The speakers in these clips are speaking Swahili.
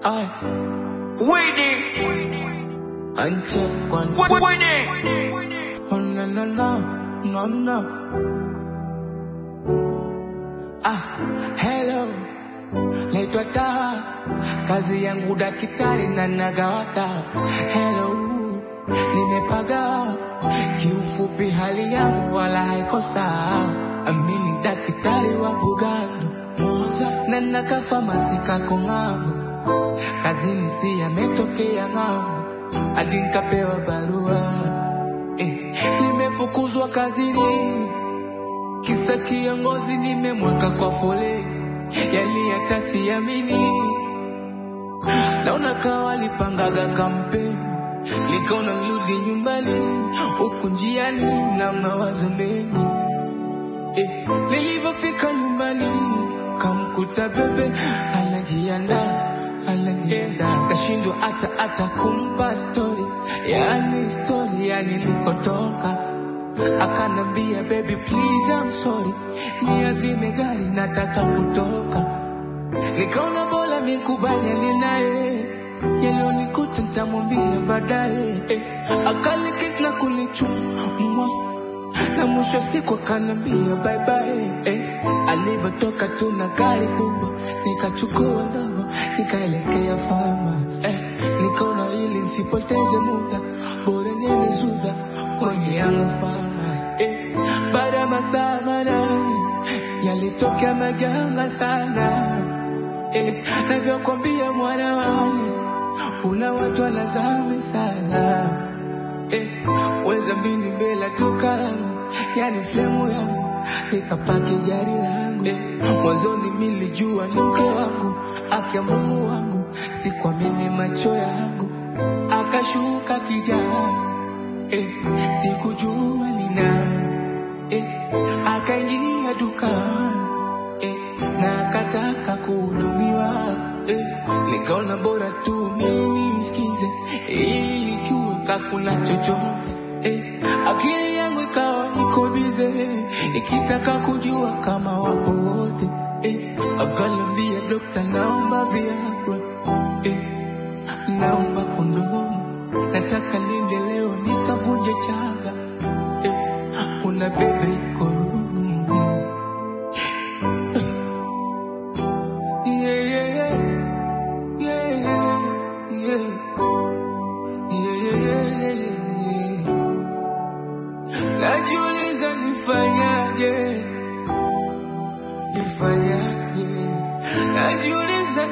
Ay, uncheck one. Oh no no no, no no. Hello, naitwa Taha, kazi yangu daktari na nagawata. Hello, nimepaga, kiufupi hali yangu wala haiko sawa. Amini daktari wa Bugando, Mwanza na nakafamasi kako ng'ambo. Kazini si yametokea ng'ambo, hadi nikapewa barua. Nimefukuzwa kazini, kisa kiongozi nimemweka kwa fole. Yani hata siamini, naona kawa lipangaga kampeni. Nikaona nirudi nyumbani, huku njiani na mawazo mengi. Nilivyofika nyumbani, kamkuta bebe anajiandaa. Kashindwa hata kumpa story, yani nilikotoka. Akanambia baby please I'm sorry, niazime gari nataka kutoka. Nikaona bora nikubaliane naye, yalionikuta nitamwambia baadaye. Akanikiss na kunichuma, na mwisho siku akanambia bye bye. Alivyotoka tuna gari kubwa, nikachukua ndogo nikaelekea pharmacy. Nikaona ili nisipoteze muda, bora niende Zuga kwenye yangu pharmacy. Baada ya masaa 8 yalitokea majanga sana. Navyokwambia mwana wangu, kuna watu wanazame sana. Weza mbini mbele tukana, yani flemu yangu, nikapaki gari langu. Mwanzoni nilijua ni mke wangu, aki ya Mungu wangu, sikuamini macho yangu. Akashuka kijana, sikujua ni nani. Akaingia dukani, na akataka kuhudumiwa. Nikaona bora tu mimi msikize, ili nijue kakuna chochote. Akili yangu ikawa iko bize, ikitaka kujua kama wapo wote. Akanambia dokta naomba Viagra, naomba kondomu, nataka linde leo nikavunje chaga. Kuna bebe iko room. Najiuliza nifanyaje, najiuliza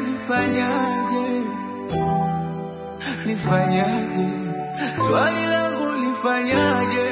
nifanyaje, swali langu nifanyaje.